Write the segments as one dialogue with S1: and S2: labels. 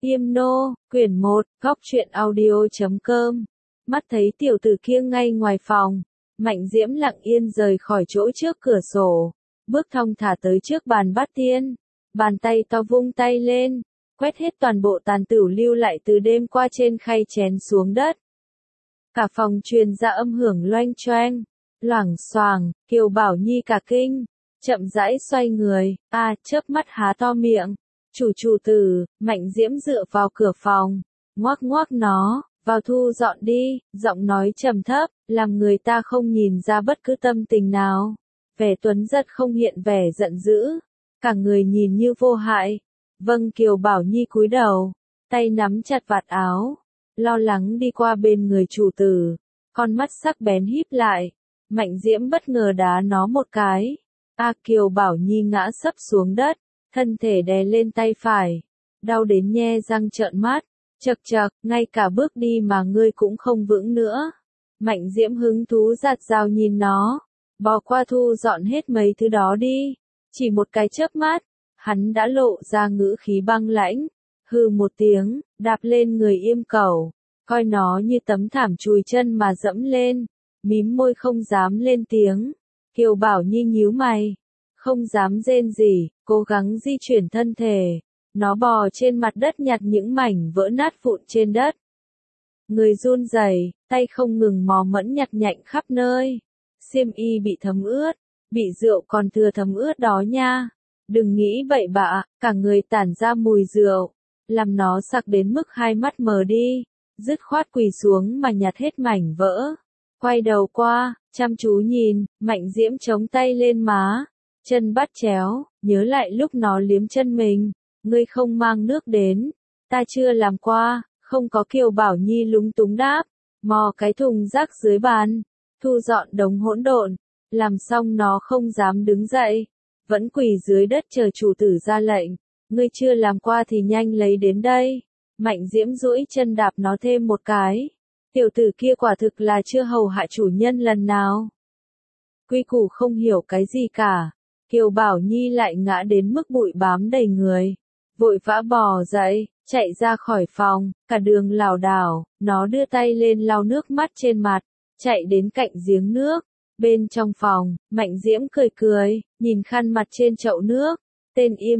S1: Yêm nô, quyển 1, góc truyện audio.com. Mắt thấy tiểu tử kia ngay ngoài phòng, Mạnh Diễm lặng yên rời khỏi chỗ trước cửa sổ, bước thong thả tới trước bàn bát tiên, bàn tay to vung tay lên, quét hết toàn bộ tàn tửu lưu lại từ đêm qua trên khay chén xuống đất. Cả phòng truyền ra âm hưởng loanh choang, loảng xoảng, Kiều Bảo Nhi cả kinh, chậm rãi xoay người, chớp mắt há to miệng. Chủ tử, Mạnh Diễm dựa vào cửa phòng, ngoác ngoác nó, vào thu dọn đi, giọng nói trầm thấp, làm người ta không nhìn ra bất cứ tâm tình nào. Vẻ tuấn giật không hiện vẻ giận dữ, cả người nhìn như vô hại. Vâng, Kiều Bảo Nhi cúi đầu, tay nắm chặt vạt áo, lo lắng đi qua bên người chủ tử, con mắt sắc bén híp lại. Mạnh Diễm bất ngờ đá nó một cái. Kiều Bảo Nhi ngã sấp xuống đất, thân thể đè lên tay phải, đau đến nhe răng trợn mắt, chậc chậc, ngay cả bước đi mà ngươi cũng không vững nữa. Mạnh Diễm hứng thú giạt dao nhìn nó, bò qua thu dọn hết mấy thứ đó đi. Chỉ một cái chớp mắt, hắn đã lộ ra ngữ khí băng lãnh, hừ một tiếng, đạp lên người Yêm Cẩu, coi nó như tấm thảm chùi chân mà dẫm lên, mím môi không dám lên tiếng. Kiều Bảo Nhi nhíu mày, không dám rên rỉ, cố gắng di chuyển thân thể. Nó bò trên mặt đất nhặt những mảnh vỡ nát vụn trên đất. Người run rẩy, tay không ngừng mò mẫm nhặt nhạnh khắp nơi. Xiêm y bị thấm ướt, bị rượu còn thừa thấm ướt đó nha. Đừng nghĩ bậy bạ, cả người tản ra mùi rượu, làm nó sặc đến mức hai mắt mờ đi. Dứt khoát quỳ xuống mà nhặt hết mảnh vỡ. Quay đầu qua, chăm chú nhìn, Mạnh Diễm chống tay lên má, chân bắt chéo, nhớ lại lúc nó liếm chân mình. Ngươi không mang nước đến, ta chưa làm qua. Không có. Kiều Bảo Nhi lúng túng đáp, mò cái thùng rác dưới bàn, thu dọn đống hỗn độn, làm xong nó không dám đứng dậy, vẫn quỳ dưới đất chờ chủ tử ra lệnh. Ngươi chưa làm qua thì nhanh lấy đến đây. Mạnh Diễm duỗi chân đạp nó thêm một cái. Tiểu tử kia quả thực là chưa hầu hạ chủ nhân lần nào. Quy củ không hiểu cái gì cả. Kiều Bảo Nhi lại ngã đến mức bụi bám đầy người, vội vã bò dậy, chạy ra khỏi phòng, cả đường lảo đảo. Nó đưa tay lên lau nước mắt trên mặt, chạy đến cạnh giếng nước. Bên trong phòng, Mạnh Diễm cười cười, nhìn khăn mặt trên chậu nước, tên im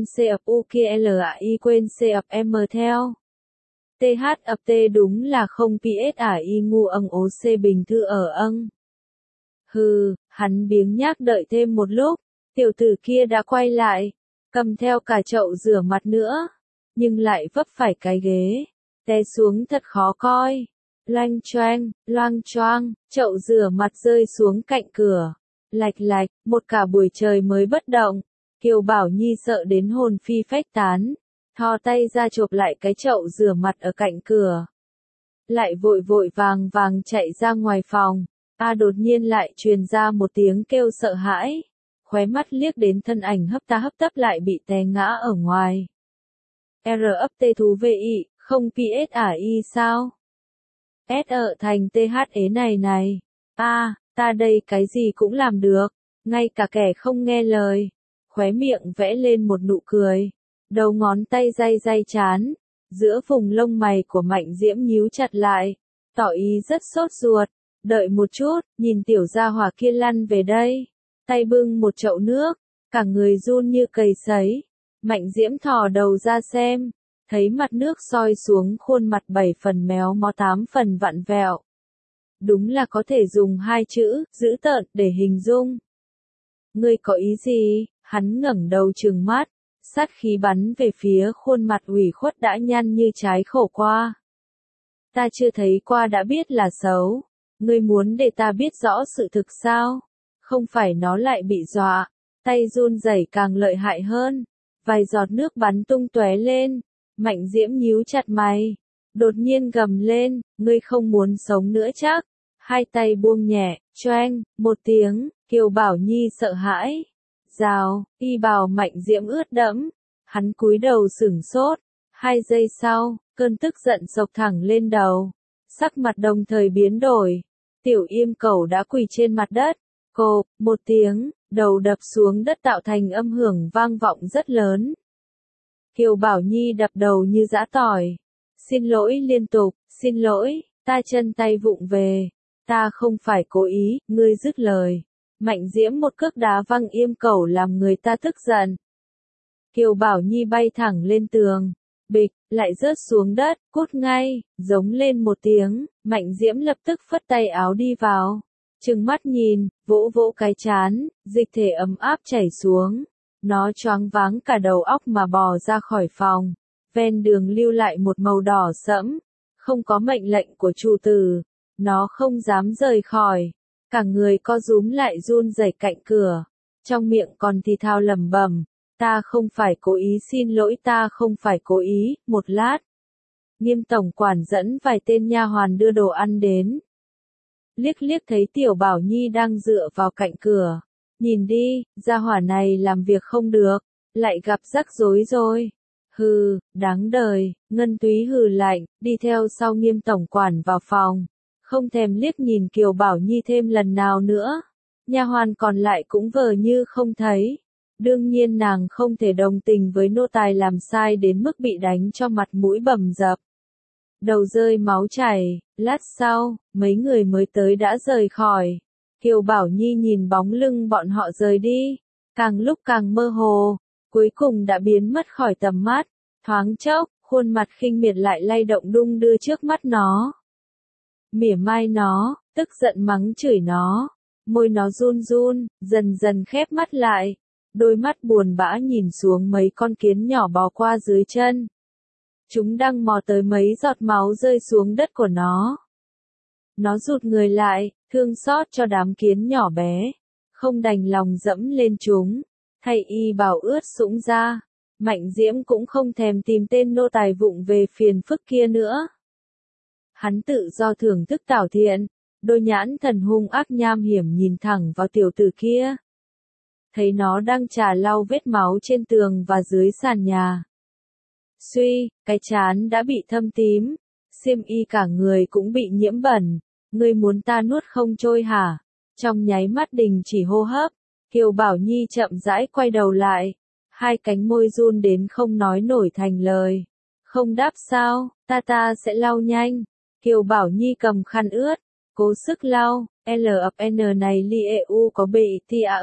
S1: CFUKLAI quên CFM theo. TH ập T đúng là không PSAI ngu âng ố C bình thư ở âng. Hừ, hắn biếng nhác đợi thêm một lúc, tiểu tử kia đã quay lại, cầm theo cả chậu rửa mặt nữa, nhưng lại vấp phải cái ghế, té xuống thật khó coi. Loanh choang, loang choang, chậu rửa mặt rơi xuống cạnh cửa. Lạch lạch, một cả buổi trời mới bất động. Kiều Bảo Nhi sợ đến hồn phi phách tán, thò tay ra chộp lại cái chậu rửa mặt ở cạnh cửa. Lại vội vội vàng vàng chạy ra ngoài phòng. Đột nhiên lại truyền ra một tiếng kêu sợ hãi. Khóe mắt liếc đến thân ảnh hấp tấp lại bị té ngã ở ngoài. R thú VI, không PSAI sao? S ở thành TH ế này. Ta đây cái gì cũng làm được, ngay cả kẻ không nghe lời. Khóe miệng vẽ lên một nụ cười, đầu ngón tay day chán, giữa vùng lông mày của Mạnh Diễm nhíu chặt lại, tỏ ý rất sốt ruột. Đợi một chút, nhìn tiểu gia hỏa kia lăn về đây. Tay bưng một chậu nước, cả người run như cầy sấy. Mạnh Diễm thò đầu ra xem, thấy mặt nước soi xuống khuôn mặt 7 phần méo mó 8 phần vặn vẹo. Đúng là có thể dùng hai chữ, dữ tợn, để hình dung. Ngươi có ý gì? Hắn ngẩng đầu trừng mắt, sát khí bắn về phía khuôn mặt ủy khuất đã nhăn như trái khổ qua. Ta chưa thấy qua đã biết là xấu. Ngươi muốn để ta biết rõ sự thực sao? Không phải. Nó lại bị dọa, tay run rẩy càng lợi hại hơn. Vài giọt nước bắn tung tóe lên. Mạnh Diễm nhíu chặt mày, đột nhiên gầm lên, ngươi không muốn sống nữa chắc? Hai tay buông nhẹ, choang, một tiếng. Kiều Bảo Nhi sợ hãi. Rào, y bào Mạnh Diễm ướt đẫm. Hắn cúi đầu sửng sốt. 2 giây sau, cơn tức giận xộc thẳng lên đầu. Sắc mặt đồng thời biến đổi. Tiểu Yêm Cẩu đã quỳ trên mặt đất. Cộp, một tiếng, đầu đập xuống đất tạo thành âm hưởng vang vọng rất lớn. Kiều Bảo Nhi đập đầu như giã tỏi. Xin lỗi liên tục, xin lỗi, ta chân tay vụng về. Ta không phải cố ý, ngươi dứt lời. Mạnh Diễm một cước đá văng Yêm Cẩu làm người ta tức giận. Kiều Bảo Nhi bay thẳng lên tường. Bịch, lại rớt xuống đất, cút ngay, giống lên một tiếng, Mạnh Diễm lập tức phất tay áo đi vào. Trừng mắt nhìn, vỗ vỗ cái trán, dịch thể ấm áp chảy xuống. Nó choáng váng cả đầu óc mà bò ra khỏi phòng. Ven đường lưu lại một màu đỏ sẫm. Không có mệnh lệnh của chủ tử. Nó không dám rời khỏi. Cả người co rúm lại run rẩy cạnh cửa. Trong miệng còn thì thào lẩm bẩm. Ta không phải cố ý, xin lỗi, ta không phải cố ý. Một lát. Nghiêm tổng quản dẫn vài tên nha hoàn đưa đồ ăn đến. Liếc liếc thấy Tiểu Bảo Nhi đang dựa vào cạnh cửa. Nhìn đi, gia hỏa này làm việc không được, lại gặp rắc rối rồi. Hừ, đáng đời, Ngân Túy hừ lạnh, đi theo sau Nghiêm tổng quản vào phòng. Không thèm liếc nhìn Kiều Bảo Nhi thêm lần nào nữa. Nha hoàn còn lại cũng vờ như không thấy. Đương nhiên nàng không thể đồng tình với nô tài làm sai đến mức bị đánh cho mặt mũi bầm dập. Đầu rơi máu chảy, lát sau, mấy người mới tới đã rời khỏi. Kiều Bảo Nhi nhìn bóng lưng bọn họ rời đi, càng lúc càng mơ hồ, cuối cùng đã biến mất khỏi tầm mắt. Thoáng chốc, khuôn mặt khinh miệt lại lay động đung đưa trước mắt nó. Mỉa mai nó, tức giận mắng chửi nó, môi nó run run, dần dần khép mắt lại. Đôi mắt buồn bã nhìn xuống mấy con kiến nhỏ bò qua dưới chân. Chúng đang mò tới mấy giọt máu rơi xuống đất của nó. Nó rụt người lại, thương xót cho đám kiến nhỏ bé. Không đành lòng dẫm lên chúng. Thay y bào ướt sũng ra. Mạnh Diễm cũng không thèm tìm tên nô tài vụng về phiền phức kia nữa. Hắn tự do thưởng thức tảo thiện. Đôi nhãn thần hung ác nham hiểm nhìn thẳng vào tiểu tử kia. Thấy nó đang chà lau vết máu trên tường và dưới sàn nhà. Suy, cái trán đã bị thâm tím, xiêm y cả người cũng bị nhiễm bẩn. Ngươi muốn ta nuốt không trôi hả? Trong nháy mắt đình chỉ hô hấp, Kiều Bảo Nhi chậm rãi quay đầu lại. Hai cánh môi run đến không nói nổi thành lời. Không đáp sao, ta sẽ lau nhanh. Kiều Bảo Nhi cầm khăn ướt, cố sức lau. LFN này li EU có bị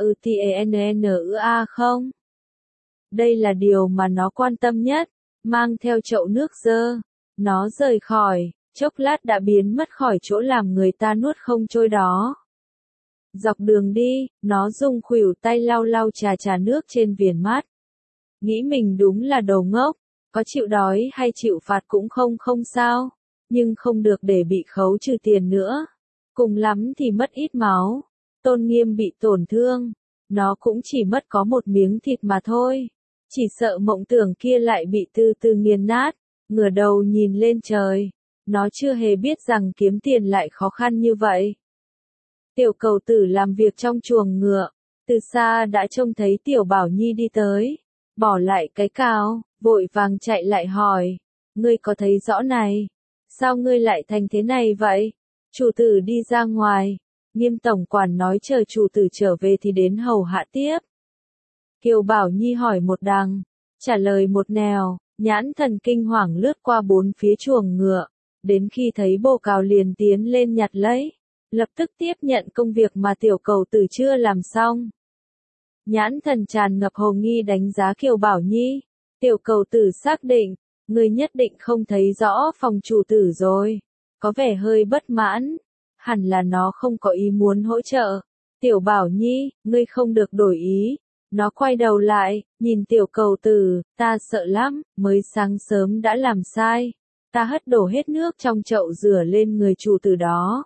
S1: TAUTANNA không? Đây là điều mà nó quan tâm nhất. Mang theo chậu nước dơ. Nó rời khỏi, chốc lát đã biến mất khỏi chỗ làm người ta nuốt không trôi đó. Dọc đường đi, nó dùng khuỷu tay lau lau trà nước trên viền mắt. Nghĩ mình đúng là đồ ngốc, có chịu đói hay chịu phạt cũng không sao, nhưng không được để bị khấu trừ tiền nữa. Cùng lắm thì mất ít máu, tôn nghiêm bị tổn thương, nó cũng chỉ mất có một miếng thịt mà thôi. Chỉ sợ mộng tưởng kia lại bị từ từ nghiền nát, ngửa đầu nhìn lên trời. Nó chưa hề biết rằng kiếm tiền lại khó khăn như vậy. Tiểu Cầu Tử làm việc trong chuồng ngựa, từ xa đã trông thấy Tiểu Bảo Nhi đi tới, bỏ lại cái cào, vội vàng chạy lại hỏi, ngươi có thấy rõ này? Sao ngươi lại thành thế này vậy? Chủ tử đi ra ngoài, Nghiêm tổng quản nói chờ chủ tử trở về thì đến hầu hạ tiếp. Kiều Bảo Nhi hỏi một đằng, trả lời một nẻo, nhãn thần kinh hoàng lướt qua bốn phía chuồng ngựa, đến khi thấy bồ cào liền tiến lên nhặt lấy, lập tức tiếp nhận công việc mà Tiểu Cầu Tử chưa làm xong. Nhãn thần tràn ngập hồ nghi đánh giá Kiều Bảo Nhi. Tiểu Cầu Tử xác định, người nhất định không thấy rõ phòng chủ tử rồi, có vẻ hơi bất mãn, hẳn là nó không có ý muốn hỗ trợ. Tiểu Bảo Nhi, ngươi không được đổi ý. Nó quay đầu lại, nhìn Tiểu Cầu Tử, ta sợ lắm, mới sáng sớm đã làm sai. Ta hất đổ hết nước trong chậu rửa lên người chủ tử đó.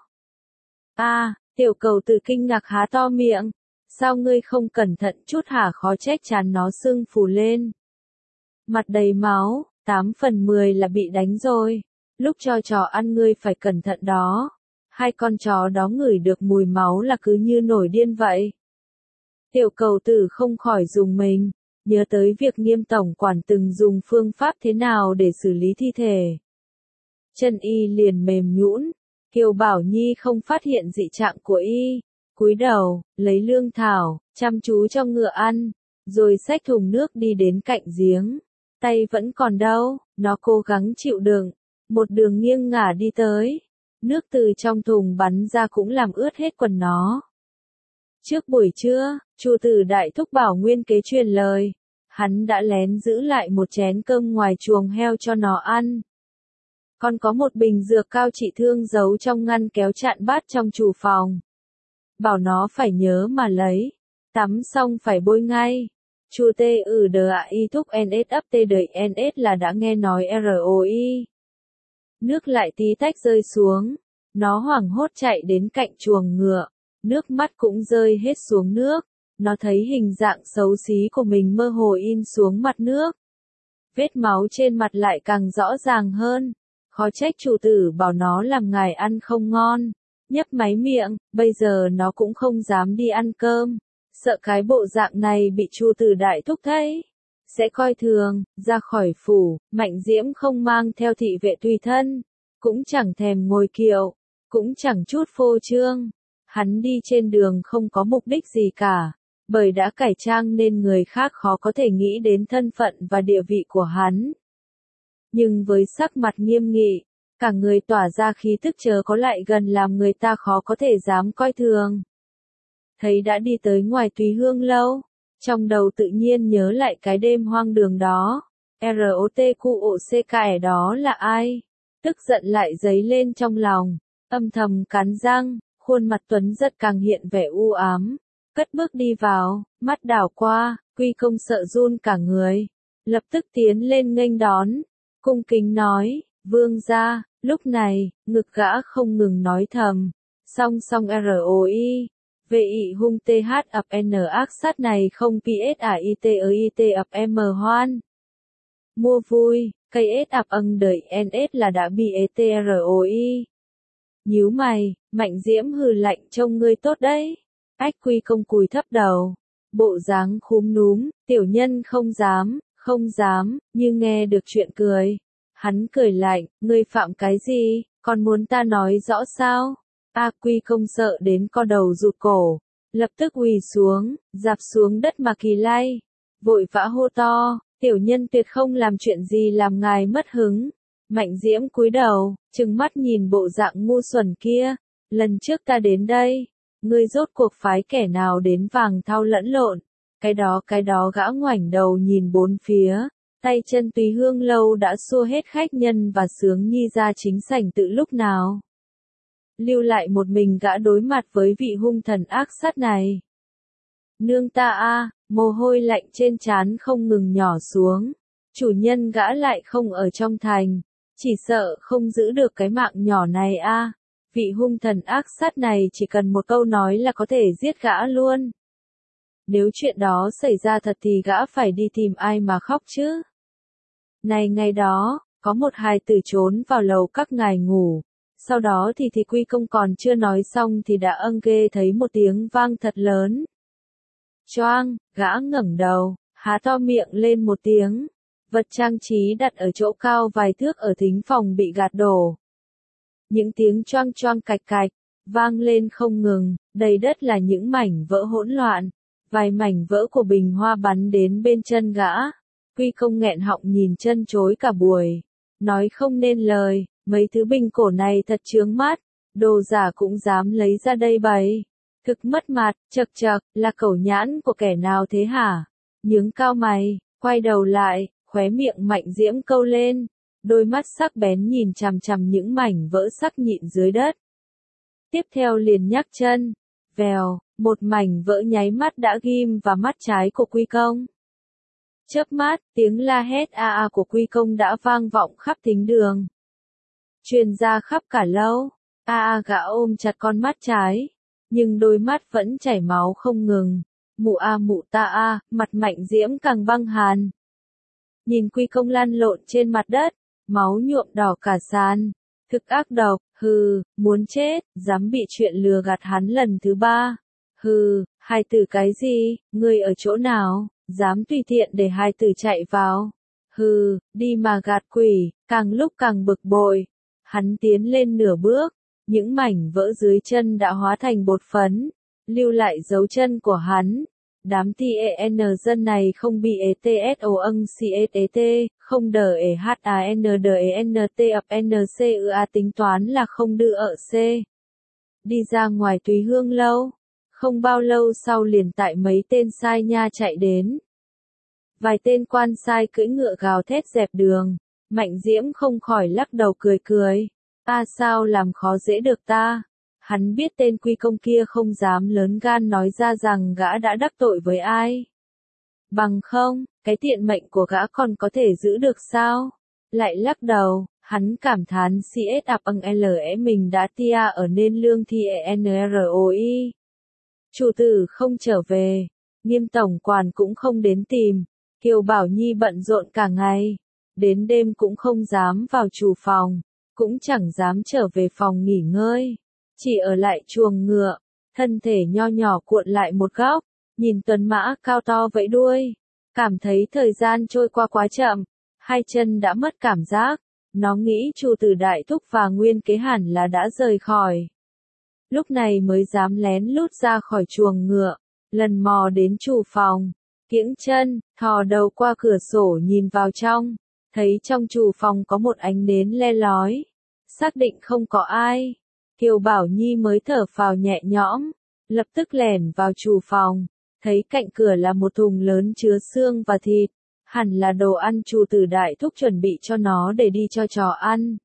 S1: Tiểu Cầu Tử kinh ngạc há to miệng. Sao ngươi không cẩn thận chút hả? Khó trách trán nó sưng phù lên. Mặt đầy máu, 8 phần 10 là bị đánh rồi. Lúc cho chó ăn ngươi phải cẩn thận đó. Hai con chó đó ngửi được mùi máu là cứ như nổi điên vậy. Tiểu Cầu Tử không khỏi rùng mình, nhớ tới việc Nghiêm tổng quản từng dùng phương pháp thế nào để xử lý thi thể. Chân y liền mềm nhũn, Kiều Bảo Nhi không phát hiện dị trạng của y, cúi đầu, lấy lương thảo, chăm chú cho ngựa ăn, rồi xách thùng nước đi đến cạnh giếng. Tay vẫn còn đâu, nó cố gắng chịu đựng, một đường nghiêng ngả đi tới. Nước từ trong thùng bắn ra cũng làm ướt hết quần nó. Trước buổi trưa, Chu Tử Đại Thúc bảo Nguyên Kế truyền lời. Hắn đã lén giữ lại một chén cơm ngoài chuồng heo cho nó ăn. Còn có một bình dược cao trị thương giấu trong ngăn kéo chạn bát trong chủ phòng. Bảo nó phải nhớ mà lấy. Tắm xong phải bôi ngay. Chu T.I. Thúc NS ấp T đời NS là đã nghe nói ROI. Nước lại tí tách rơi xuống. Nó hoảng hốt chạy đến cạnh chuồng ngựa. Nước mắt cũng rơi hết xuống nước. Nó thấy hình dạng xấu xí của mình mơ hồ in xuống mặt nước. Vết máu trên mặt lại càng rõ ràng hơn. Khó trách chủ tử bảo nó làm ngài ăn không ngon. Nhấp máy miệng, bây giờ nó cũng không dám đi ăn cơm. Sợ cái bộ dạng này bị Chu Tử Đại Thúc thấy. Sẽ coi thường, ra khỏi phủ, Mạnh Diễm không mang theo thị vệ tùy thân. Cũng chẳng thèm ngồi kiệu, cũng chẳng chút phô trương. Hắn đi trên đường không có mục đích gì cả. Bởi đã cải trang nên người khác khó có thể nghĩ đến thân phận và địa vị của hắn. Nhưng với sắc mặt nghiêm nghị, cả người tỏa ra khí tức chớ có lại gần làm người ta khó có thể dám coi thường. Thấy đã đi tới ngoài Tùy Hương lâu, trong đầu tự nhiên nhớ lại cái đêm hoang đường đó. ROTQOCK đó là ai? Tức giận lại dấy lên trong lòng, âm thầm cắn răng, khuôn mặt Tuấn Giật càng hiện vẻ u ám. Cất bước đi vào, mắt đảo qua, Quy Công sợ run cả người. Lập tức tiến lên nghênh đón, cung kính nói, vương gia. Lúc này, ngực gã không ngừng nói thầm. Song song ROI. VI hung TH ập N ác sát này không PSAIT ập M hoan. Mua vui, cây S ập âng đợi NS là đã bị ETROI. Nhíu mày, Mạnh Diễm hừ lạnh trông ngươi tốt đấy. Ách Quy Công cúi thấp đầu. Bộ dáng khúm núm, tiểu nhân không dám, như nghe được chuyện cười. Hắn cười lạnh, ngươi phạm cái gì, còn muốn ta nói rõ sao? Quy Công sợ đến co đầu rụt cổ, lập tức quỳ xuống, dạp xuống đất mà kỳ lay, vội vã hô to, tiểu nhân tuyệt không làm chuyện gì làm ngài mất hứng. Mạnh Diễm cúi đầu, trừng mắt nhìn bộ dạng ngu xuẩn kia, lần trước ta đến đây, ngươi rốt cuộc phái kẻ nào đến vàng thau lẫn lộn, cái đó gã ngoảnh đầu nhìn bốn phía. Tay chân Tùy Hương lâu đã xua hết khách nhân và Sướng Nhi ra chính sảnh từ lúc nào. Lưu lại một mình gã đối mặt với vị hung thần ác sát này. Nương ta mồ hôi lạnh trên trán không ngừng nhỏ xuống. Chủ nhân gã lại không ở trong thành. Chỉ sợ không giữ được cái mạng nhỏ này Vị hung thần ác sát này chỉ cần một câu nói là có thể giết gã luôn. Nếu chuyện đó xảy ra thật thì gã phải đi tìm ai mà khóc chứ. Này ngày đó, có một hài tử trốn vào lầu các ngài ngủ. Sau đó thì Quy Công còn chưa nói xong thì đã ghê thấy một tiếng vang thật lớn. Choang, gã ngẩng đầu, há to miệng lên một tiếng. Vật trang trí đặt ở chỗ cao vài thước ở thính phòng bị gạt đổ. Những tiếng choang choang cạch cạch, vang lên không ngừng, đầy đất là những mảnh vỡ hỗn loạn. Vài mảnh vỡ của bình hoa bắn đến bên chân gã. Quy Công nghẹn họng nhìn chân chối cả buổi. Nói không nên lời, mấy thứ bình cổ này thật chướng mắt. Đồ giả cũng dám lấy ra đây bày. Thực mất mặt, chậc chậc, là cẩu nhãn của kẻ nào thế hả? Nhướng cao mày, quay đầu lại, khóe miệng Mạnh Diễm câu lên. Đôi mắt sắc bén nhìn chằm chằm những mảnh vỡ sắc nhịn dưới đất. Tiếp theo liền nhắc chân. Vèo, một mảnh vỡ nháy mắt đã ghim vào mắt trái của Quy Công. Chớp mắt, tiếng la hét của Quy Công đã vang vọng khắp thính đường. Truyền ra khắp cả lâu. Gã ôm chặt con mắt trái. Nhưng đôi mắt vẫn chảy máu không ngừng. Mụ ta mặt Mạnh Diễm càng băng hàn. Nhìn Quy Công lăn lộn trên mặt đất. Máu nhuộm đỏ cả sàn. Thực ác độc, muốn chết, dám bị chuyện lừa gạt hắn lần thứ 3. Hài tử cái gì, ngươi ở chỗ nào, dám tùy tiện để hài tử chạy vào. Đi mà gạt quỷ, càng lúc càng bực bội. Hắn tiến lên nửa bước, những mảnh vỡ dưới chân đã hóa thành bột phấn, lưu lại dấu chân của hắn. Đám TEN dân này không bị ETSO âng CSET, không đờ EHANDENT ập NCUA tính toán là không đưa ở C. Đi ra ngoài Túy Hương lâu. Không bao lâu sau liền tại mấy tên sai nha chạy đến. Vài tên quan sai cưỡi ngựa gào thét dẹp đường. Mạnh Diễm không khỏi lắc đầu cười cười. Sao làm khó dễ được ta? Hắn biết tên quy công kia không dám lớn gan nói ra rằng gã đã đắc tội với ai. Bằng không, cái tiện mệnh của gã còn có thể giữ được sao? Lại lắc đầu, hắn cảm thán CS ạp âng LE mình đã tia ở nên lương thi ENROI. Chủ tử không trở về, Nghiêm tổng quản cũng không đến tìm, Kiều Bảo Nhi bận rộn cả ngày, đến đêm cũng không dám vào chủ phòng, cũng chẳng dám trở về phòng nghỉ ngơi, chỉ ở lại chuồng ngựa, thân thể nho nhỏ cuộn lại một góc, nhìn tuấn mã cao to vẫy đuôi, cảm thấy thời gian trôi qua quá chậm, hai chân đã mất cảm giác, nó nghĩ Chu Tử Đại Thúc và Nguyên Kế hẳn là đã rời khỏi. Lúc này mới dám lén lút ra khỏi chuồng ngựa, lần mò đến chủ phòng, kiễng chân, thò đầu qua cửa sổ nhìn vào trong, thấy trong chủ phòng có một ánh nến le lói, xác định không có ai. Kiều Bảo Nhi mới thở phào nhẹ nhõm, lập tức lẻn vào chủ phòng, thấy cạnh cửa là một thùng lớn chứa xương và thịt, hẳn là đồ ăn Chu Tử Đại Thúc chuẩn bị cho nó để đi cho chó ăn.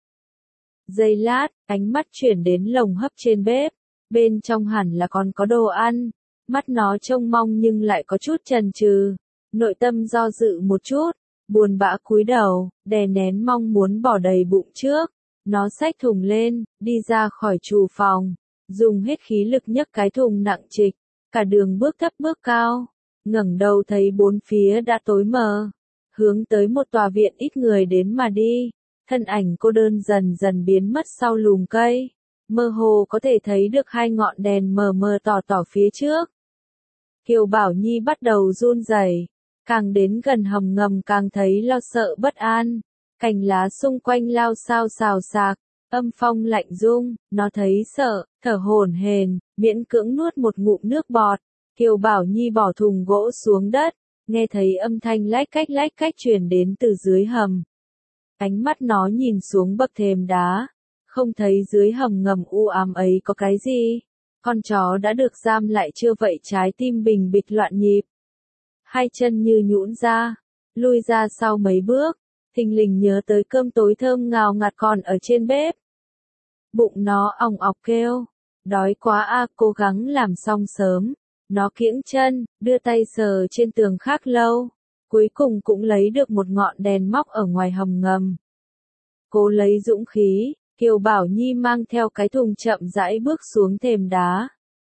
S1: Giây lát, ánh mắt chuyển đến lồng hấp trên bếp, bên trong hẳn là còn có đồ ăn, mắt nó trông mong nhưng lại có chút chần chừ, nội tâm do dự một chút, buồn bã cúi đầu, đè nén mong muốn bỏ đầy bụng trước. Nó xách thùng lên, đi ra khỏi chủ phòng, dùng hết khí lực nhấc cái thùng nặng trịch, cả đường bước thấp bước cao, ngẩng đầu thấy bốn phía đã tối mờ, hướng tới một tòa viện ít người đến mà đi, thân ảnh cô đơn dần dần biến mất sau lùm cây, mơ hồ có thể thấy được hai ngọn đèn mờ mờ tỏ tỏ phía trước. Kiều Bảo Nhi bắt đầu run rẩy, càng đến gần hầm ngầm càng thấy lo sợ bất an. Cành lá xung quanh lao xao xào xạc, âm phong lạnh rung, nó thấy sợ, thở hổn hển, miễn cưỡng nuốt một ngụm nước bọt. Kiều Bảo Nhi bỏ thùng gỗ xuống đất, nghe thấy âm thanh lách cách truyền đến từ dưới hầm. Ánh mắt nó nhìn xuống bậc thềm đá, không thấy dưới hầm ngầm u ám ấy có cái gì. Con chó đã được giam lại chưa vậy trái tim bình bịch loạn nhịp. Hai chân như nhũn ra, lui ra sau mấy bước. Thình lình nhớ tới cơm tối thơm ngào ngạt còn ở trên bếp. Bụng nó òng ọc kêu, đói quá cố gắng làm xong sớm. Nó kiễng chân, đưa tay sờ trên tường khắc lâu, cuối cùng cũng lấy được một ngọn đèn móc ở ngoài hầm ngầm. Cố lấy dũng khí, Kiều Bảo Nhi mang theo cái thùng chậm rãi bước xuống thềm đá.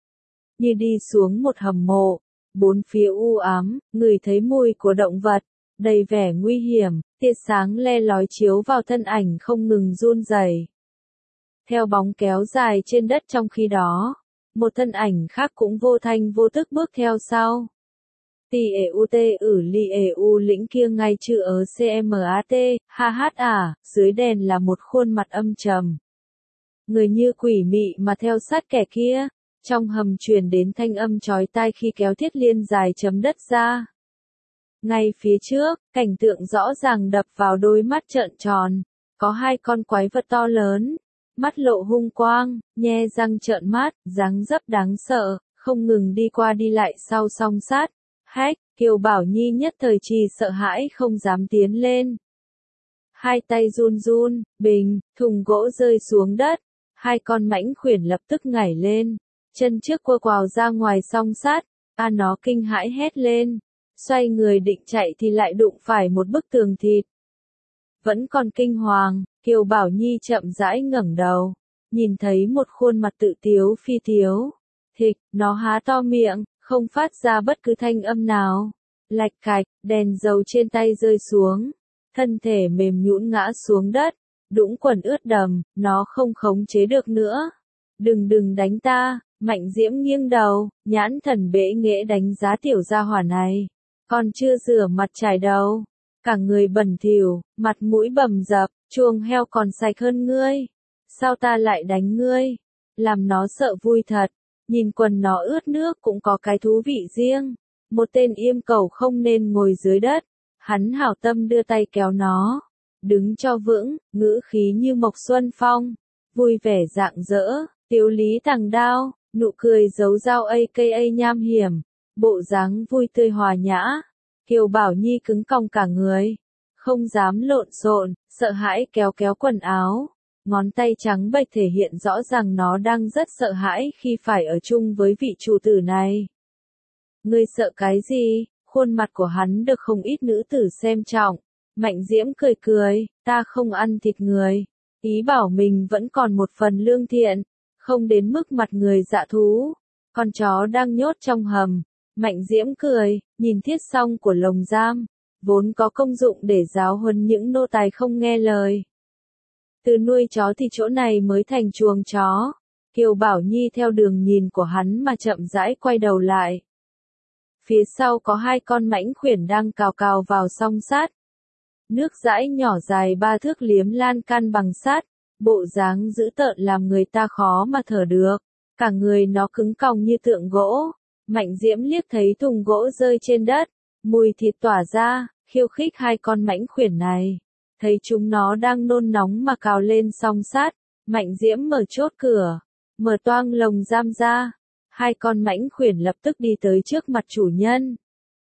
S1: Như đi xuống một hầm mộ, bốn phía u ám, ngửi thấy mùi của động vật, đầy vẻ nguy hiểm. Tia sáng le lói chiếu vào thân ảnh không ngừng run rẩy. Theo bóng kéo dài trên đất trong khi đó, một thân ảnh khác cũng vô thanh vô tức bước theo sau. T.E.U.T. Li.E.U. lĩnh kia ngay chữ ở CMAT, dưới đèn là một khuôn mặt âm trầm. Người như quỷ mị mà theo sát kẻ kia, trong hầm truyền đến thanh âm chói tai khi kéo thiết liên dài chấm đất ra. Ngay phía trước, cảnh tượng rõ ràng đập vào đôi mắt trợn tròn, có hai con quái vật to lớn, mắt lộ hung quang, nhe răng trợn mắt, dáng dấp đáng sợ, không ngừng đi qua đi lại sau song sát. Kiều Bảo Nhi nhất thời trì sợ hãi không dám tiến lên. Hai tay run run, thùng gỗ rơi xuống đất, hai con mãnh khuyển lập tức nhảy lên, chân trước quơ quào ra ngoài song sát, nó kinh hãi hét lên. Xoay người định chạy thì lại đụng phải một bức tường thịt. Vẫn còn kinh hoàng, Kiều Bảo Nhi chậm rãi ngẩng đầu, nhìn thấy một khuôn mặt tự tiếu phi tiếu. Nó há to miệng, không phát ra bất cứ thanh âm nào. Lạch cạch, đèn dầu trên tay rơi xuống, thân thể mềm nhũn ngã xuống đất, đũng quần ướt đầm, nó không khống chế được nữa. Đừng đánh ta, Mạnh Diễm nghiêng đầu, nhãn thần bẽ nghễ đánh giá tiểu gia hỏa này. Còn chưa rửa mặt chải đầu, cả người bẩn thỉu, mặt mũi bầm dập, chuồng heo còn sạch hơn ngươi. Sao ta lại đánh ngươi? Làm nó sợ vui thật, nhìn quần nó ướt nước cũng có cái thú vị riêng. Một tên yêm cẩu không nên ngồi dưới đất. Hắn hảo tâm đưa tay kéo nó. Đứng cho vững, ngữ khí như mộc xuân phong. Vui vẻ rạng rỡ, tiếu lý tàng đao, nụ cười giấu dao aka nham hiểm. Bộ dáng vui tươi hòa nhã. Kiều Bảo Nhi cứng cong cả người. Không dám lộn xộn, sợ hãi kéo kéo quần áo. Ngón tay trắng bệch thể hiện rõ ràng nó đang rất sợ hãi khi phải ở chung với vị chủ tử này. Ngươi sợ cái gì? Khuôn mặt của hắn được không ít nữ tử xem trọng. Mạnh Diễm cười cười, ta không ăn thịt người. Ý bảo mình vẫn còn một phần lương thiện, không đến mức mặt người dạ thú. Con chó đang nhốt trong hầm. Mạnh Diễm cười, nhìn thiết song của lồng giam, vốn có công dụng để giáo huấn những nô tài không nghe lời. Từ nuôi chó thì chỗ này mới thành chuồng chó. Kiều Bảo Nhi theo đường nhìn của hắn mà chậm rãi quay đầu lại. Phía sau có hai con mãnh khuyển đang cào cào vào song sát. Nước dãi nhỏ dài 3 thước liếm lan can bằng sắt, bộ dáng dữ tợn làm người ta khó mà thở được. Cả người nó cứng còng như tượng gỗ. Mạnh Diễm liếc thấy thùng gỗ rơi trên đất, mùi thịt tỏa ra, khiêu khích hai con mãnh khuyển này. Thấy chúng nó đang nôn nóng mà cào lên song sát, Mạnh Diễm mở chốt cửa, mở toang lồng giam ra. Hai con mãnh khuyển lập tức đi tới trước mặt chủ nhân.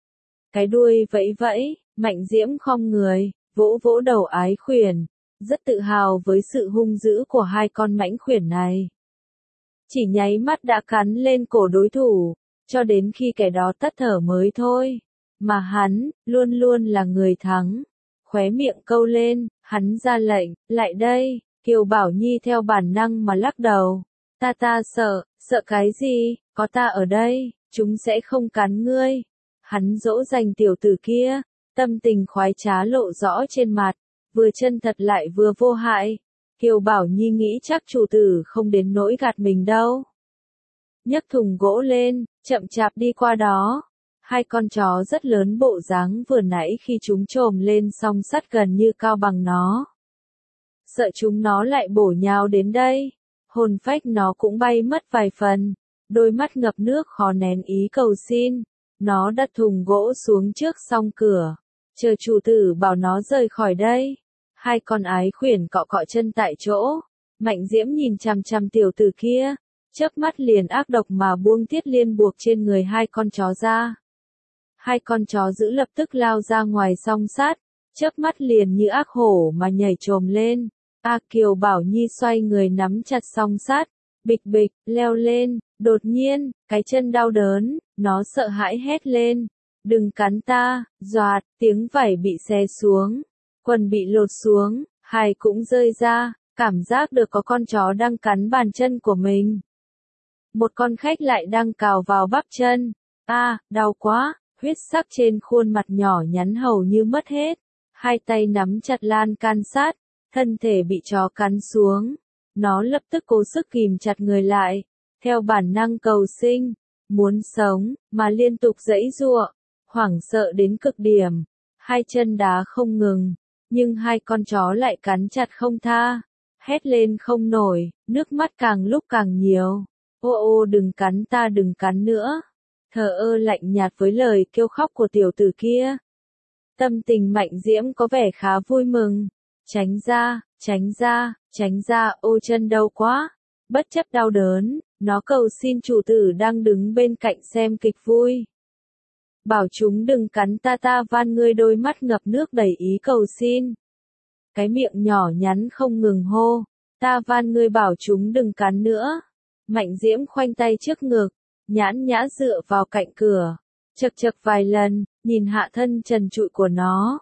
S1: Cái đuôi vẫy vẫy, Mạnh Diễm khom người, vỗ vỗ đầu ái khuyển, rất tự hào với sự hung dữ của hai con mãnh khuyển này. Chỉ nháy mắt đã cắn lên cổ đối thủ, cho đến khi kẻ đó tắt thở mới thôi. Mà hắn, luôn luôn là người thắng. Khóe miệng câu lên, hắn ra lệnh, lại đây. Kiều Bảo Nhi theo bản năng mà lắc đầu. Ta sợ cái gì, có ta ở đây, chúng sẽ không cắn ngươi. Hắn dỗ dành tiểu tử kia, tâm tình khoái trá lộ rõ trên mặt, vừa chân thật lại vừa vô hại. Kiều Bảo Nhi nghĩ chắc chủ tử không đến nỗi gạt mình đâu. Nhấc thùng gỗ lên, chậm chạp đi qua đó. Hai con chó rất lớn bộ dáng vừa nãy khi chúng trồm lên song sắt gần như cao bằng nó. Sợ chúng nó lại bổ nhào đến đây. Hồn phách nó cũng bay mất vài phần. Đôi mắt ngập nước khó nén ý cầu xin. Nó đặt thùng gỗ xuống trước song cửa. Chờ chủ tử bảo nó rời khỏi đây. Hai con ái khuyển cọ cọ chân tại chỗ. Mạnh Diễm nhìn chằm chằm tiểu tử kia. Chớp mắt liền ác độc mà buông thiết liên buộc trên người hai con chó ra. Hai con chó dữ lập tức lao ra ngoài song sát. Chớp mắt liền như ác hổ mà nhảy trồm lên. Kiều Bảo Nhi xoay người nắm chặt song sát. Bịch bịch, leo lên. Đột nhiên, cái chân đau đớn. Nó sợ hãi hét lên. Đừng cắn ta, doạt, tiếng vảy bị xé xuống. Quần bị lột xuống, hài cũng rơi ra, cảm giác được có con chó đang cắn bàn chân của mình. Một con khách lại đang cào vào bắp chân. Đau quá, huyết sắc trên khuôn mặt nhỏ nhắn hầu như mất hết. Hai tay nắm chặt lan can sát, thân thể bị chó cắn xuống. Nó lập tức cố sức kìm chặt người lại, theo bản năng cầu sinh, muốn sống, mà liên tục giãy giụa, hoảng sợ đến cực điểm. Hai chân đá không ngừng, nhưng hai con chó lại cắn chặt không tha. Hét lên không nổi, nước mắt càng lúc càng nhiều. Ô đừng cắn ta, đừng cắn nữa. Thờ ơ lạnh nhạt với lời kêu khóc của tiểu tử kia. Tâm tình Mạnh Diễm có vẻ khá vui mừng. Tránh ra, tránh ra, tránh ra, ô chân đau quá. Bất chấp đau đớn, nó cầu xin chủ tử đang đứng bên cạnh xem kịch vui. Bảo chúng đừng cắn ta van ngươi, đôi mắt ngập nước đầy ý cầu xin. Cái miệng nhỏ nhắn không ngừng hô. Ta van ngươi bảo chúng đừng cắn nữa. Mạnh Diễm khoanh tay trước ngực, nhãn nhã dựa vào cạnh cửa. Chật chật vài lần, nhìn hạ thân trần trụi của nó.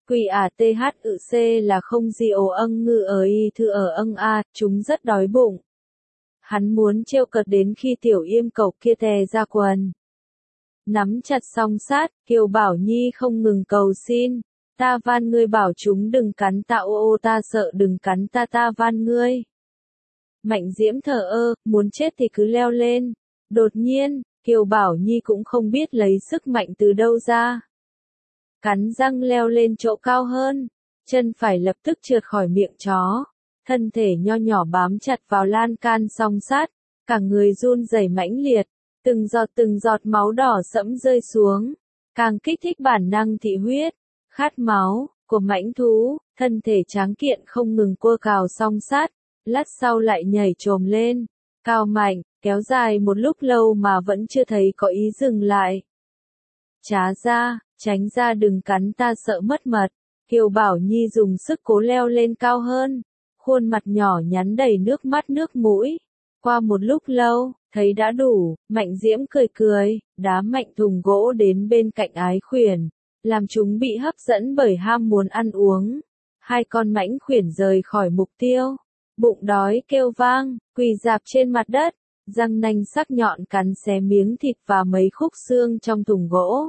S1: THC là không gì ồ âng ngư y thư ở âng chúng rất đói bụng. Hắn muốn trêu cợt đến khi tiểu yêm cẩu kia tè ra quần. Nắm chặt song sát, Kiều Bảo Nhi không ngừng cầu xin. Ta van ngươi bảo chúng đừng cắn ta, ô ta sợ đừng cắn ta van ngươi. Mạnh Diễm thờ ơ, muốn chết thì cứ leo lên. Đột nhiên, Kiều Bảo Nhi cũng không biết lấy sức mạnh từ đâu ra. Cắn răng leo lên chỗ cao hơn, chân phải lập tức trượt khỏi miệng chó. Thân thể nho nhỏ bám chặt vào lan can song sát, cả người run rẩy mãnh liệt, từng giọt máu đỏ sẫm rơi xuống. càng kích thích bản năng thị huyết, khát máu của mãnh thú, thân thể tráng kiện không ngừng cua cào song sát, lát sau lại nhảy chồm lên, cao mạnh, kéo dài một lúc lâu mà vẫn chưa thấy có ý dừng lại. Trá ra, tránh ra đừng cắn ta sợ mất mật, Kiều Bảo Nhi dùng sức cố leo lên cao hơn, khuôn mặt nhỏ nhắn đầy nước mắt nước mũi. Qua một lúc lâu, thấy đã đủ, Mạnh Diễm cười cười, đá mạnh thùng gỗ đến bên cạnh Ái Khuyển, làm chúng bị hấp dẫn bởi ham muốn ăn uống. Hai con mãnh khuyển rời khỏi mục tiêu, bụng đói kêu vang, quỳ rạp trên mặt đất, răng nanh sắc nhọn cắn xé miếng thịt và mấy khúc xương trong thùng gỗ.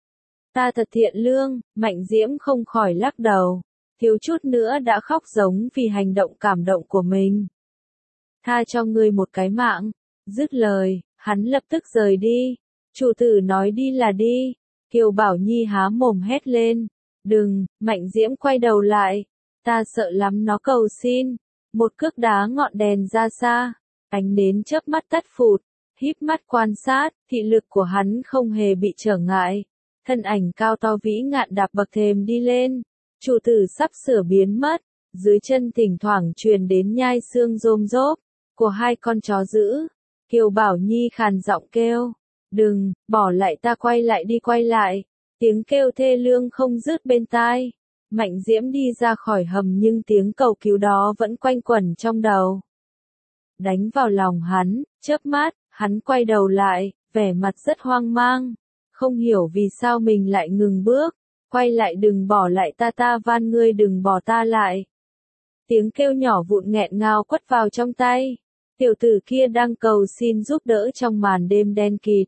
S1: Ta thật thiện lương, Mạnh Diễm không khỏi lắc đầu, thiếu chút nữa đã khóc giống vì hành động cảm động của mình. Tha cho ngươi một cái mạng, dứt lời, hắn lập tức rời đi. Chủ tử nói đi là đi, Kiều Bảo Nhi há mồm hét lên. Đừng, Mạnh Diễm quay đầu lại, ta sợ lắm nó cầu xin. Một cước đá ngọn đèn ra xa, ánh nến chớp mắt tắt phụt, híp mắt quan sát, thị lực của hắn không hề bị trở ngại. Thân ảnh cao to vĩ ngạn đạp bậc thềm đi lên, chủ tử sắp sửa biến mất, dưới chân thỉnh thoảng truyền đến nhai xương rôm rốp của hai con chó dữ. Kiều Bảo Nhi khàn giọng kêu, đừng, bỏ lại ta, quay lại đi, quay lại. Tiếng kêu thê lương không dứt bên tai. Mạnh Diễm đi ra khỏi hầm nhưng tiếng cầu cứu đó vẫn quanh quẩn trong đầu. Đánh vào lòng hắn, chớp mắt, hắn quay đầu lại, vẻ mặt rất hoang mang. Không hiểu vì sao mình lại ngừng bước. Quay lại, đừng bỏ lại ta, ta van ngươi đừng bỏ ta lại. Tiếng kêu nhỏ vụn nghẹn ngào quất vào trong tay. Tiểu tử kia đang cầu xin giúp đỡ trong màn đêm đen kịt.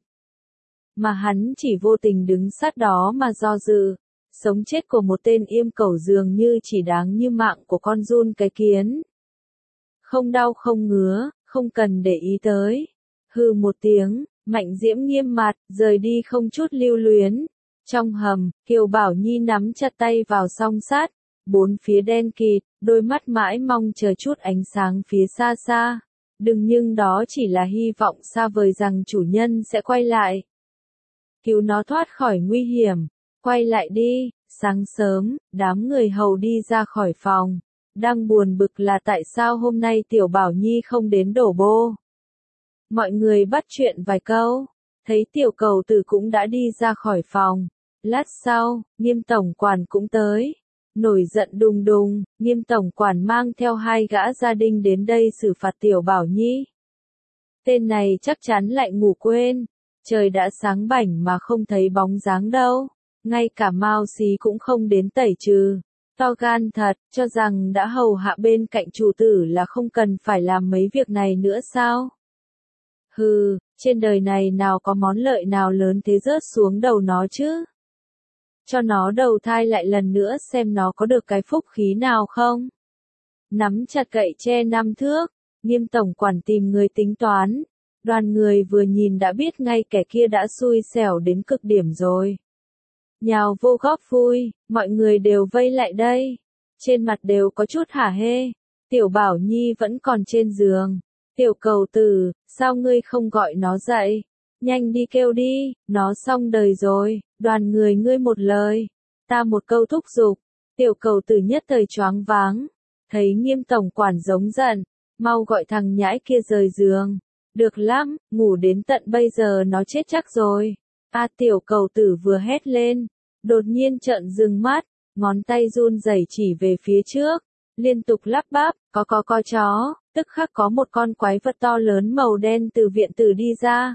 S1: Mà hắn chỉ vô tình đứng sát đó mà do dự. Sống chết của một tên yêm cẩu dường như chỉ đáng như mạng của con giun cái kiến. Không đau không ngứa, không cần để ý tới. Hừ một tiếng, Mạnh Diễm nghiêm mặt, rời đi không chút lưu luyến. Trong hầm, Kiều Bảo Nhi nắm chặt tay vào song sát. Bốn phía đen kịt, đôi mắt mãi mong chờ chút ánh sáng phía xa xa. Đừng, nhưng đó chỉ là hy vọng xa vời rằng chủ nhân sẽ quay lại. Cứu nó thoát khỏi nguy hiểm. Quay lại đi. Sáng sớm, đám người hầu đi ra khỏi phòng. Đang buồn bực là tại sao hôm nay Tiểu Bảo Nhi không đến đổ bô. Mọi người bắt chuyện vài câu. Thấy Tiểu Cầu Tử cũng đã đi ra khỏi phòng. Lát sau, Nghiêm tổng quản cũng tới. Nổi giận đùng đùng, Nghiêm tổng quản mang theo hai gã gia đình đến đây xử phạt Tiểu Bảo Nhi. Tên này chắc chắn lại ngủ quên. Trời đã sáng bảnh mà không thấy bóng dáng đâu. Ngay cả Mao Xí cũng không đến tẩy trừ. To gan thật, cho rằng đã hầu hạ bên cạnh chủ tử là không cần phải làm mấy việc này nữa sao? Hừ, trên đời này nào có món lợi nào lớn thế rớt xuống đầu nó chứ? Cho nó đầu thai lại lần nữa xem nó có được cái phúc khí nào không? Nắm chặt gậy tre 5 thước, Nghiêm tổng quản tìm người tính toán. Đoàn người vừa nhìn đã biết ngay kẻ kia đã xui xẻo đến cực điểm rồi. Nhào vô góp vui, mọi người đều vây lại đây. Trên mặt đều có chút hả hê. Tiểu Bảo Nhi vẫn còn trên giường. Tiểu Cầu Tử, sao ngươi không gọi nó dậy? Nhanh đi kêu đi, nó xong đời rồi. Đoàn người ngươi một lời, ta một câu thúc giục. Tiểu Cầu Tử nhất thời choáng váng. Thấy Nghiêm tổng quản giống giận, mau gọi thằng nhãi kia rời giường. Được lắm, ngủ đến tận bây giờ nó chết chắc rồi. Tiểu Cầu Tử vừa hét lên, đột nhiên trợn dừng mắt, ngón tay run rẩy chỉ về phía trước, liên tục lắp bắp, có chó, tức khắc có một con quái vật to lớn màu đen từ viện tử đi ra.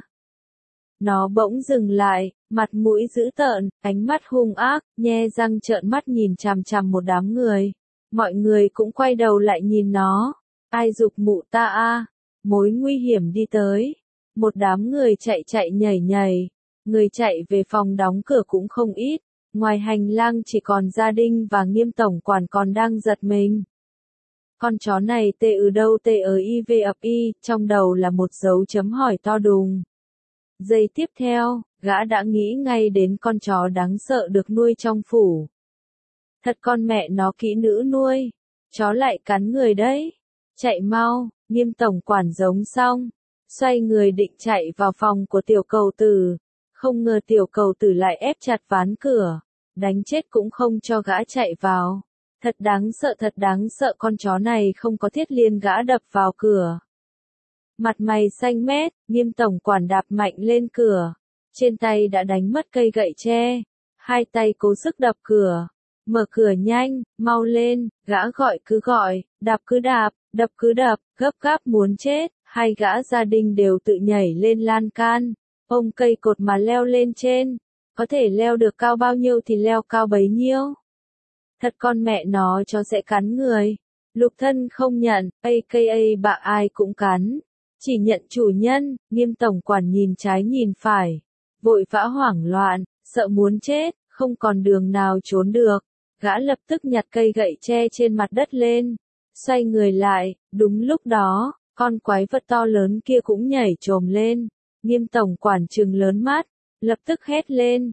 S1: Nó bỗng dừng lại, mặt mũi dữ tợn, ánh mắt hung ác, nhe răng trợn mắt nhìn chằm chằm một đám người. Mọi người cũng quay đầu lại nhìn nó. Ai giục mụ ta a? Mối nguy hiểm đi tới. Một đám người chạy nhảy. Người chạy về phòng đóng cửa cũng không ít. Ngoài hành lang chỉ còn gia đình và Nghiêm tổng quản còn đang giật mình. Con chó này tê ở đâu, tê ở IV ập y, trong đầu là một dấu chấm hỏi to đùng. Giây tiếp theo, gã đã nghĩ ngay đến con chó đáng sợ được nuôi trong phủ. Thật con mẹ nó kỹ nữ nuôi. Chó lại cắn người đấy. Chạy mau, Nghiêm tổng quản giống xong. Xoay người định chạy vào phòng của Tiểu Cầu Tử. Không ngờ tiểu cầu tử lại ép chặt ván cửa, đánh chết cũng không cho gã chạy vào. Thật đáng sợ, con chó này không có thiết liên gã đập vào cửa. Mặt mày xanh mét, Nghiêm tổng quản đạp mạnh lên cửa. Trên tay đã đánh mất cây gậy tre. Hai tay cố sức đập cửa. Mở cửa nhanh, mau lên, gã gọi cứ gọi, đạp cứ đạp, đập cứ đập, gấp gáp muốn chết. Hai gã gia đình đều tự nhảy lên lan can, ôm cây cột mà leo lên trên. Có thể leo được cao bao nhiêu thì leo cao bấy nhiêu. Thật con mẹ nó chó sẽ cắn người. Lục thân không nhận, aka bạ ai cũng cắn. Chỉ nhận chủ nhân. Nghiêm tổng quản nhìn trái nhìn phải. Vội vã hoảng loạn, sợ muốn chết, không còn đường nào trốn được. Gã lập tức nhặt cây gậy tre trên mặt đất lên. Xoay người lại, đúng lúc đó, con quái vật to lớn kia cũng nhảy chồm lên. Nghiêm tổng quản trừng lớn mắt, lập tức hét lên,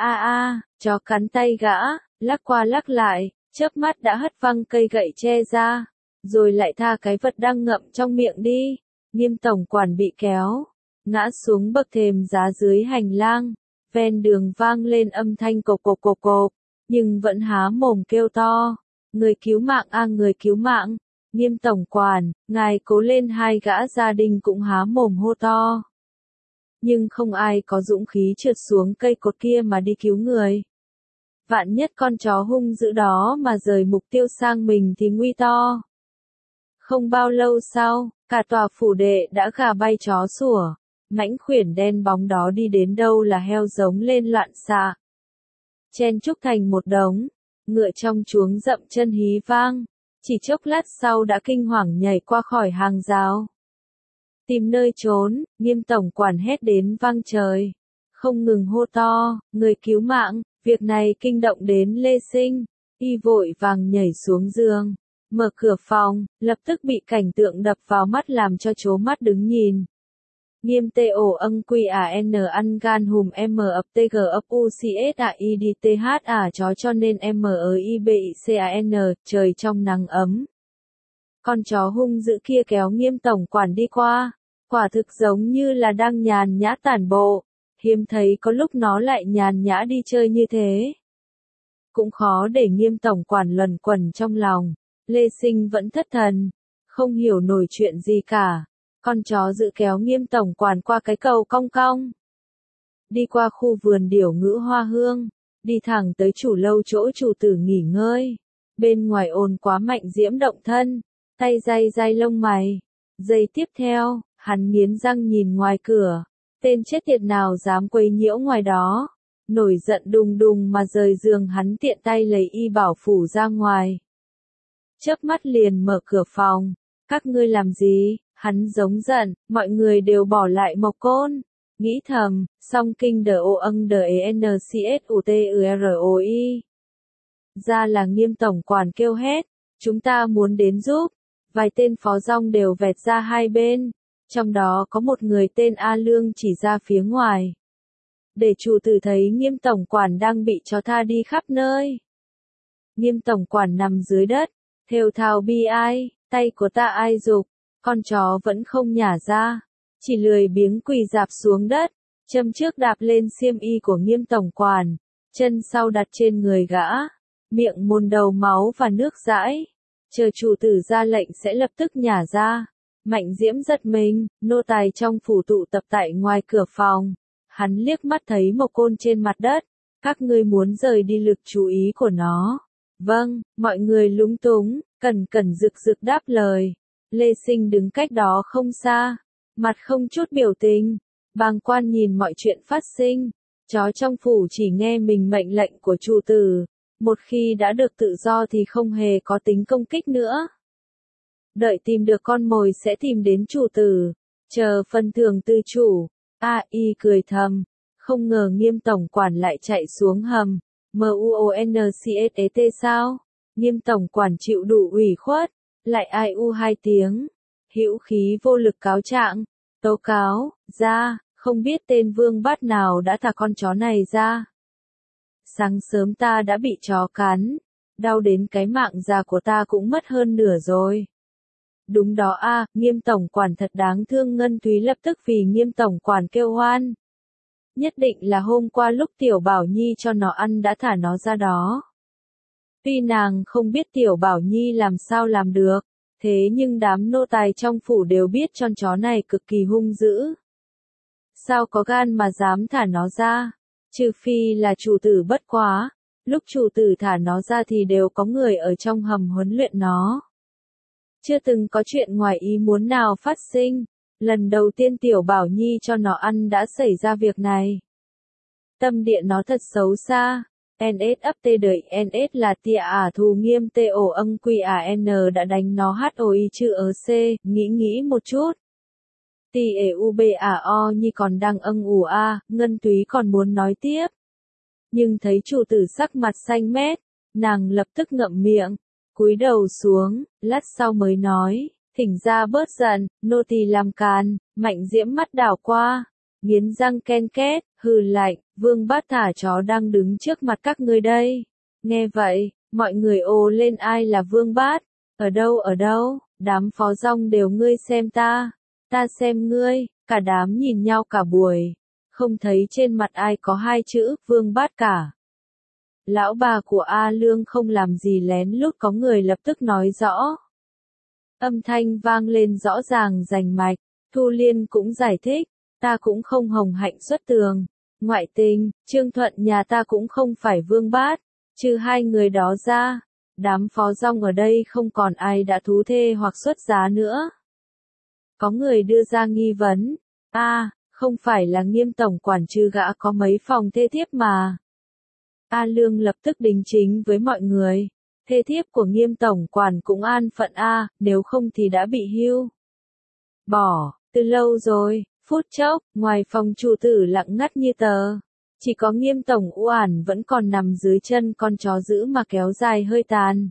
S1: chó cắn tay gã, lắc qua lắc lại, chớp mắt đã hất văng cây gậy tre ra, rồi lại tha cái vật đang ngậm trong miệng đi. Nghiêm tổng quản bị kéo, ngã xuống bậc thềm giá dưới hành lang, ven đường vang lên âm thanh cộc cộc cộc cộc, nhưng vẫn há mồm kêu to, người cứu mạng người cứu mạng. Nghiêm tổng quản, ngài cố lên. Hai gã gia đình cũng há mồm hô to. Nhưng không ai có dũng khí trượt xuống cây cột kia mà đi cứu người. Vạn nhất con chó hung dữ đó mà rời mục tiêu sang mình thì nguy to. Không bao lâu sau, cả tòa phủ đệ đã gà bay chó sủa. Mãnh khuyển đen bóng đó đi đến đâu là heo giống lên loạn xạ. Chen chúc thành một đống, ngựa trong chuống dậm chân hí vang. Chỉ chốc lát sau đã kinh hoàng nhảy qua khỏi hàng rào. Tìm nơi trốn, Nghiêm tổng quản hét đến vang trời. Không ngừng hô to, người cứu mạng, việc này kinh động đến Lê Sinh. Y vội vàng nhảy xuống giường, mở cửa phòng, lập tức bị cảnh tượng đập vào mắt làm cho trố mắt đứng nhìn. Nghiêm tê ổ âng quy n ăn gan hùm m ập tg ấp u cs i d t h chó cho nên m i b i c a n, trời trong nắng ấm. Con chó hung dữ kia kéo Nghiêm tổng quản đi qua, quả thực giống như là đang nhàn nhã tản bộ, hiếm thấy có lúc nó lại nhàn nhã đi chơi như thế. Cũng khó để Nghiêm tổng quản luẩn quẩn trong lòng, Lê Sinh vẫn thất thần, không hiểu nổi chuyện gì cả. Con chó dữ kéo Nghiêm tổng quản qua cái cầu cong cong, đi qua khu vườn điểu ngữ hoa hương, đi thẳng tới chủ lâu chỗ chủ tử nghỉ ngơi. Bên ngoài ồn quá Mạnh Diễm động thân, tay day day lông mày. Giây tiếp theo, hắn nghiến răng nhìn ngoài cửa, tên chết tiệt nào dám quấy nhiễu ngoài đó. Nổi giận đùng đùng mà rời giường hắn tiện tay lấy y bảo phủ ra ngoài. Chớp mắt liền mở cửa phòng, các ngươi làm gì? Hắn giống giận, mọi người đều bỏ lại Mộc Côn. Nghĩ thầm, song kinh đờ o âng đờ en cs u t u r o i. Ra là Nghiêm tổng quản kêu hét, chúng ta muốn đến giúp. Vài tên phó dong đều vẹt ra hai bên, trong đó có một người tên A Lương chỉ ra phía ngoài. Để chủ tử thấy Nghiêm tổng quản đang bị chó tha đi khắp nơi. Nghiêm tổng quản nằm dưới đất, thều thào bi ai, tay của ta ai dục. Con chó vẫn không nhả ra, chỉ lười biếng quỳ rạp xuống đất, châm trước đạp lên xiêm y của Nghiêm tổng quản, chân sau đặt trên người gã, miệng mồm đầu máu và nước dãi. Chờ chủ tử ra lệnh sẽ lập tức nhả ra. Mạnh Diễm giật mình, nô tài trong phủ tụ tập tại ngoài cửa phòng. Hắn liếc mắt thấy Mộc Côn trên mặt đất. Các ngươi muốn rời đi lực chú ý của nó. Vâng, mọi người lúng túng, cẩn cẩn rực rực đáp lời. Lê Sinh đứng cách đó không xa, mặt không chút biểu tình, bàng quan nhìn mọi chuyện phát sinh. Chó trong phủ chỉ nghe mình mệnh lệnh của chủ tử, một khi đã được tự do thì không hề có tính công kích nữa. Đợi tìm được con mồi sẽ tìm đến chủ tử, chờ phần thưởng từ chủ. Y cười thầm, không ngờ Nghiêm tổng quản lại chạy xuống hầm. MUONCSET sao? Nghiêm tổng quản chịu đủ ủy khuất, lại ai u hai tiếng, hữu khí vô lực cáo trạng, tố cáo, ra, không biết tên vương bát nào đã thả con chó này ra. Sáng sớm ta đã bị chó cắn, đau đến cái mạng già của ta cũng mất hơn nửa rồi. Đúng đó Nghiêm tổng quản thật đáng thương. Ngân Thúy lập tức vì Nghiêm tổng quản kêu hoan. Nhất định là hôm qua lúc Tiểu Bảo Nhi cho nó ăn đã thả nó ra đó. Tuy nàng không biết Tiểu Bảo Nhi làm sao làm được, thế nhưng đám nô tài trong phủ đều biết con chó này cực kỳ hung dữ. Sao có gan mà dám thả nó ra? Trừ phi là chủ tử bất quá, lúc chủ tử thả nó ra thì đều có người ở trong hầm huấn luyện nó. Chưa từng có chuyện ngoài ý muốn nào phát sinh, lần đầu tiên Tiểu Bảo Nhi cho nó ăn đã xảy ra việc này. Tâm địa nó thật xấu xa. NS ấp tê đời NS là tia thù nghiêm tê ổ âm quy N đã đánh nó HOI chữ ở C, nghĩ một chút. TEUBAO Nhi còn đang ù Ngân Túy còn muốn nói tiếp. Nhưng thấy chủ tử sắc mặt xanh mét, nàng lập tức ngậm miệng, cúi đầu xuống, lát sau mới nói, thỉnh ra bớt giận, nô tỳ làm càn. Mạnh Diễm mắt đảo qua, nghiến răng ken két, hừ lạnh, Vương Bát thả chó đang đứng trước mặt các ngươi đây. Nghe vậy, mọi người ồ lên ai là Vương Bát, ở đâu, đám phó dong đều ngươi xem ta xem ngươi, cả đám nhìn nhau cả buổi, không thấy trên mặt ai có hai chữ Vương Bát cả. Lão bà của A Lương không làm gì lén lút có người lập tức nói rõ. Âm thanh vang lên rõ ràng rành mạch, Thu Liên cũng giải thích, ta cũng không hồng hạnh xuất tường, ngoại tình, Trương Thuận nhà ta cũng không phải Vương Bát, trừ hai người đó ra, đám phó dong ở đây không còn ai đã thú thê hoặc xuất giá nữa. Có người đưa ra nghi vấn, không phải là Nghiêm tổng quản chứ gã có mấy phòng thê thiếp mà. A Lương lập tức đính chính với mọi người, thê thiếp của Nghiêm tổng quản cũng an phận nếu không thì đã bị hưu. Bỏ, từ lâu rồi. Phút chốc, ngoài phòng chủ tử lặng ngắt như tờ. Chỉ có Nghiêm tổng Uẩn vẫn còn nằm dưới chân con chó dữ mà kéo dài hơi tàn.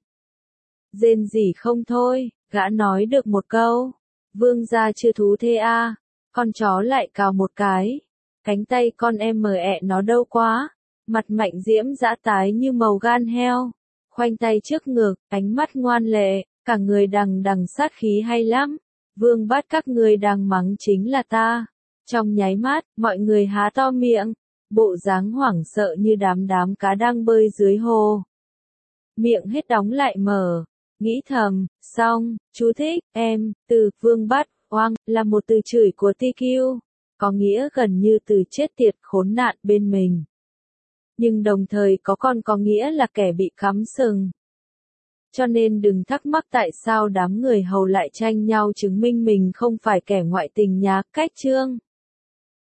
S1: Rên rỉ không thôi, gã nói được một câu. Vương gia chưa thú thê con chó lại cào một cái. Cánh tay con em nó đâu quá. Mặt Mạnh Diễm dã tái như màu gan heo. Khoanh tay trước ngực, ánh mắt ngoan lệ, cả người đằng sát khí hay lắm. Vương Bát các ngươi đang mắng chính là ta. Trong nháy mắt, mọi người há to miệng, bộ dáng hoảng sợ như đám cá đang bơi dưới hồ. Miệng hết đóng lại mở, nghĩ thầm, xong, chú thích, em, từ Vương Bát, oang, là một từ chửi của TQ, có nghĩa gần như từ chết tiệt khốn nạn bên mình. Nhưng đồng thời có nghĩa là kẻ bị cắm sừng. Cho nên đừng thắc mắc tại sao đám người hầu lại tranh nhau chứng minh mình không phải kẻ ngoại tình nhá cách chương.